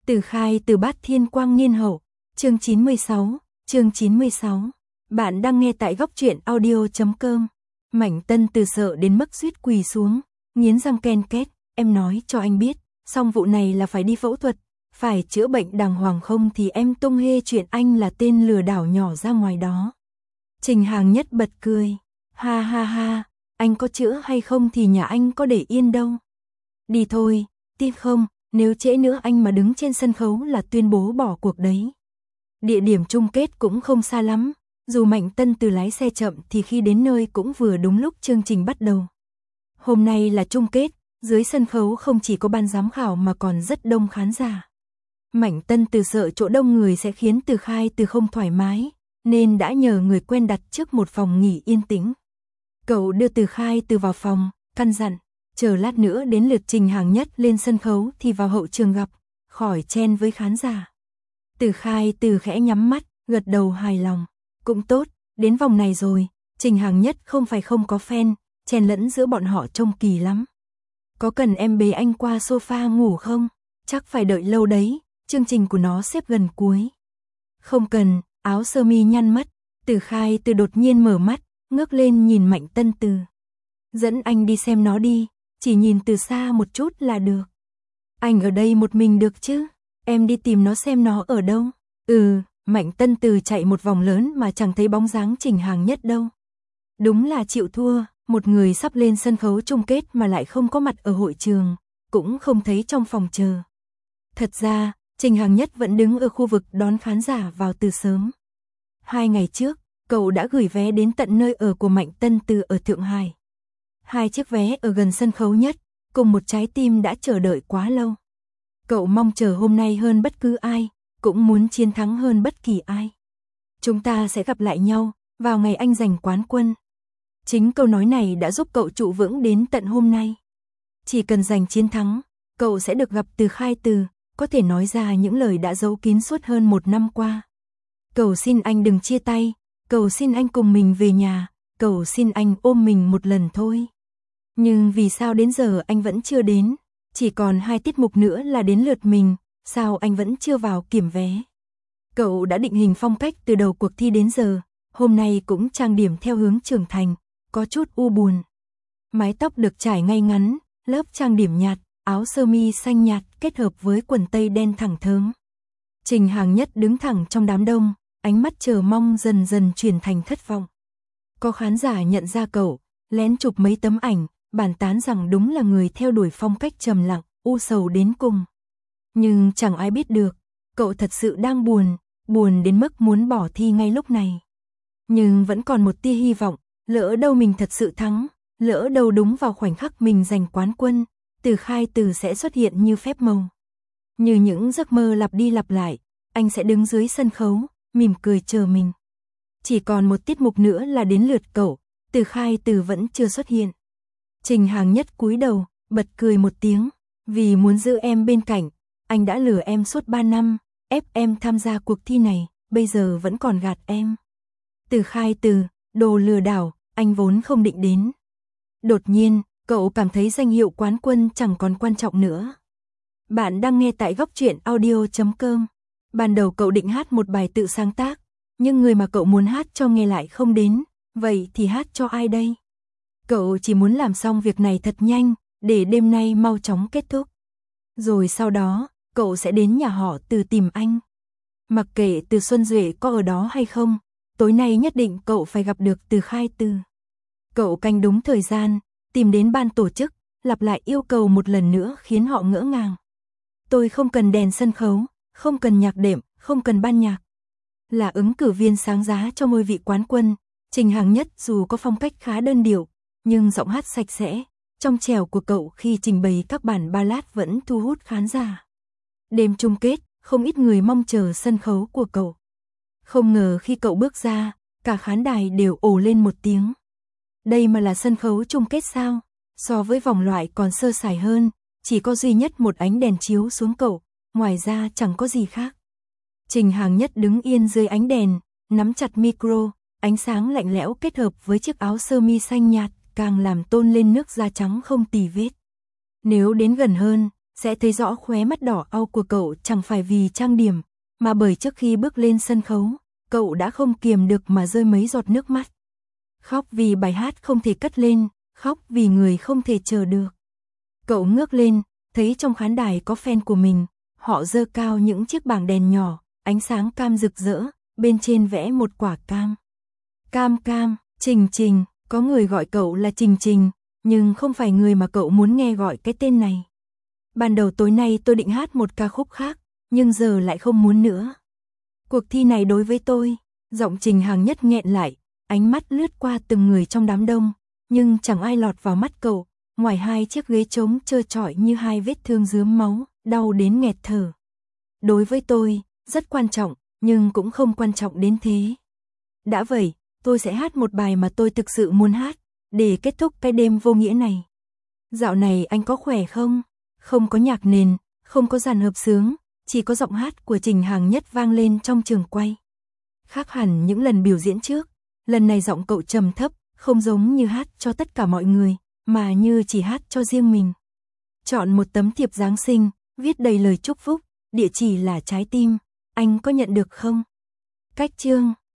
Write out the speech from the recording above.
Từ Khai từ Bát Thiên Quang Niên Hậu, chương 96. Bạn đang nghe tại góc truyện audio.com. Mảnh Tân Từ sợ đến mức suýt quỳ xuống, nghiến răng ken két, em nói cho anh biết, xong vụ này là phải đi phẫu thuật, phải chữa bệnh đàng hoàng không thì em tung hê chuyện anh là tên lừa đảo nhỏ ra ngoài đó. Trình Hàng Nhất bật cười, ha ha ha, anh có chữa hay không thì nhà anh có để yên đâu. Đi thôi, tiếp không, nếu trễ nữa anh mà đứng trên sân khấu là tuyên bố bỏ cuộc đấy. Địa điểm chung kết cũng không xa lắm, dù Mạnh Tân Từ lái xe chậm thì khi đến nơi cũng vừa đúng lúc chương trình bắt đầu. Hôm nay là chung kết, dưới sân khấu không chỉ có ban giám khảo mà còn rất đông khán giả. Mạnh Tân Từ sợ chỗ đông người sẽ khiến Từ Khai Từ không thoải mái, nên đã nhờ người quen đặt trước một phòng nghỉ yên tĩnh. Cậu đưa Từ Khai Từ vào phòng, căn dặn, chờ lát nữa đến lượt Trình Hàng Nhất lên sân khấu thì vào hậu trường gặp, khỏi chen với khán giả. Từ Khai Từ khẽ nhắm mắt, gật đầu hài lòng. Cũng tốt, đến vòng này rồi, Trình Hàng Nhất không phải không có fan, chen lẫn giữa bọn họ trông kỳ lắm. Có cần em bế anh qua sofa ngủ không? Chắc phải đợi lâu đấy, chương trình của nó xếp gần cuối. Không cần, áo sơ mi nhăn mất, Từ Khai Từ đột nhiên mở mắt, ngước lên nhìn Mạnh Tân Từ. Dẫn anh đi xem nó đi, chỉ nhìn từ xa một chút là được. Anh ở đây một mình được chứ, em đi tìm nó xem nó ở đâu. Mạnh Tân Từ chạy một vòng lớn mà chẳng thấy bóng dáng Trình Hàng Nhất đâu. Đúng là chịu thua, một người sắp lên sân khấu chung kết mà lại không có mặt ở hội trường, cũng không thấy trong phòng chờ. Thật ra, Trình Hàng Nhất vẫn đứng ở khu vực đón khán giả vào từ sớm. 2 ngày trước, cậu đã gửi vé đến tận nơi ở của Mạnh Tân Từ ở Thượng Hải. 2 chiếc vé ở gần sân khấu nhất, cùng một trái tim đã chờ đợi quá lâu. Cậu mong chờ hôm nay hơn bất cứ ai, cũng muốn chiến thắng hơn bất kỳ ai. Chúng ta sẽ gặp lại nhau, vào ngày anh giành quán quân. Chính câu nói này đã giúp cậu trụ vững đến tận hôm nay. Chỉ cần giành chiến thắng, cậu sẽ được gặp Từ Khai Từ, có thể nói ra những lời đã giấu kín suốt hơn 1 năm qua. Cầu xin anh đừng chia tay, cầu xin anh cùng mình về nhà, cầu xin anh ôm mình một lần thôi. Nhưng vì sao đến giờ anh vẫn chưa đến? Chỉ còn 2 tiết mục nữa là đến lượt mình, sao anh vẫn chưa vào kiểm vé? Cậu đã định hình phong cách từ đầu cuộc thi đến giờ, hôm nay cũng trang điểm theo hướng trưởng thành, có chút u buồn. Mái tóc được trải ngay ngắn, lớp trang điểm nhạt, áo sơ mi xanh nhạt kết hợp với quần tây đen thẳng thớm. Trình Hàng Nhất đứng thẳng trong đám đông, ánh mắt chờ mong dần dần chuyển thành thất vọng. Có khán giả nhận ra cậu, lén chụp mấy tấm ảnh, bàn tán rằng đúng là người theo đuổi phong cách trầm lặng, u sầu đến cùng. Nhưng chẳng ai biết được, cậu thật sự đang buồn đến mức muốn bỏ thi ngay lúc này. Nhưng vẫn còn một tia hy vọng, lỡ đâu mình thật sự thắng, lỡ đâu đúng vào khoảnh khắc mình giành quán quân, Từ Khai Từ sẽ xuất hiện như phép màu. Như những giấc mơ lặp đi lặp lại, anh sẽ đứng dưới sân khấu, mỉm cười chờ mình. Chỉ còn một tiết mục nữa là đến lượt cậu, Từ Khai Từ vẫn chưa xuất hiện. Trình Hàng Nhất cúi đầu, bật cười một tiếng, vì muốn giữ em bên cạnh, anh đã lừa em suốt 3 năm, ép em tham gia cuộc thi này, bây giờ vẫn còn gạt em. Từ Khai Từ, đồ lừa đảo, anh vốn không định đến. Đột nhiên, cậu cảm thấy danh hiệu quán quân chẳng còn quan trọng nữa. Bạn đang nghe tại góc truyện audio.com. Ban đầu cậu định hát một bài tự sáng tác, nhưng người mà cậu muốn hát cho nghe lại không đến, vậy thì hát cho ai đây? Cậu chỉ muốn làm xong việc này thật nhanh, để đêm nay mau chóng kết thúc. Rồi sau đó, cậu sẽ đến nhà họ Từ tìm anh. Mặc kệ Từ Xuân Duệ có ở đó hay không, tối nay nhất định cậu phải gặp được Từ Khai Từ. Cậu canh đúng thời gian, tìm đến ban tổ chức, lặp lại yêu cầu một lần nữa khiến họ ngỡ ngàng. Tôi không cần đèn sân khấu, không cần nhạc đệm, không cần ban nhạc. Là ứng cử viên sáng giá cho ngôi vị quán quân, Trình Hàng Nhất dù có phong cách khá đơn điệu, nhưng giọng hát sạch sẽ, trong trẻo của cậu khi trình bày các bản ballad vẫn thu hút khán giả. Đêm chung kết, không ít người mong chờ sân khấu của cậu. Không ngờ khi cậu bước ra, cả khán đài đều ồ lên một tiếng. Đây mà là sân khấu chung kết sao? So với vòng loại còn sơ sài hơn, chỉ có duy nhất một ánh đèn chiếu xuống cậu, ngoài ra chẳng có gì khác. Trình Hàng Nhất đứng yên dưới ánh đèn, nắm chặt micro, ánh sáng lạnh lẽo kết hợp với chiếc áo sơ mi xanh nhạt, càng làm tôn lên nước da trắng không tì vết. Nếu đến gần hơn, sẽ thấy rõ khóe mắt đỏ au của cậu chẳng phải vì trang điểm, mà bởi trước khi bước lên sân khấu, cậu đã không kiềm được mà rơi mấy giọt nước mắt. Khóc vì bài hát không thể cất lên, khóc vì người không thể chờ được. Cậu ngước lên, thấy trong khán đài có fan của mình, họ giơ cao những chiếc bảng đèn nhỏ, ánh sáng cam rực rỡ, bên trên vẽ một quả cam. Cam cam, Trình Trình, có người gọi cậu là Trình Trình, nhưng không phải người mà cậu muốn nghe gọi cái tên này. Ban đầu tối nay tôi định hát một ca khúc khác, nhưng giờ lại không muốn nữa. Cuộc thi này đối với tôi, giọng Trình Hàng Nhất nghẹn lại, ánh mắt lướt qua từng người trong đám đông, nhưng chẳng ai lọt vào mắt cậu, ngoài hai chiếc ghế trống trơ trọi như hai vết thương rướm máu, đau đến nghẹt thở. Đối với tôi, rất quan trọng, nhưng cũng không quan trọng đến thế. Đã vậy, tôi sẽ hát một bài mà tôi thực sự muốn hát, để kết thúc cái đêm vô nghĩa này. Dạo này anh có khỏe không? Không có nhạc nền, không có dàn hợp xướng, chỉ có giọng hát của Trình Hàng Nhất vang lên trong trường quay. Khác hẳn những lần biểu diễn trước, lần này giọng cậu trầm thấp, không giống như hát cho tất cả mọi người, mà như chỉ hát cho riêng mình. Chọn một tấm thiệp Giáng sinh, viết đầy lời chúc phúc, địa chỉ là trái tim, anh có nhận được không? Cách chương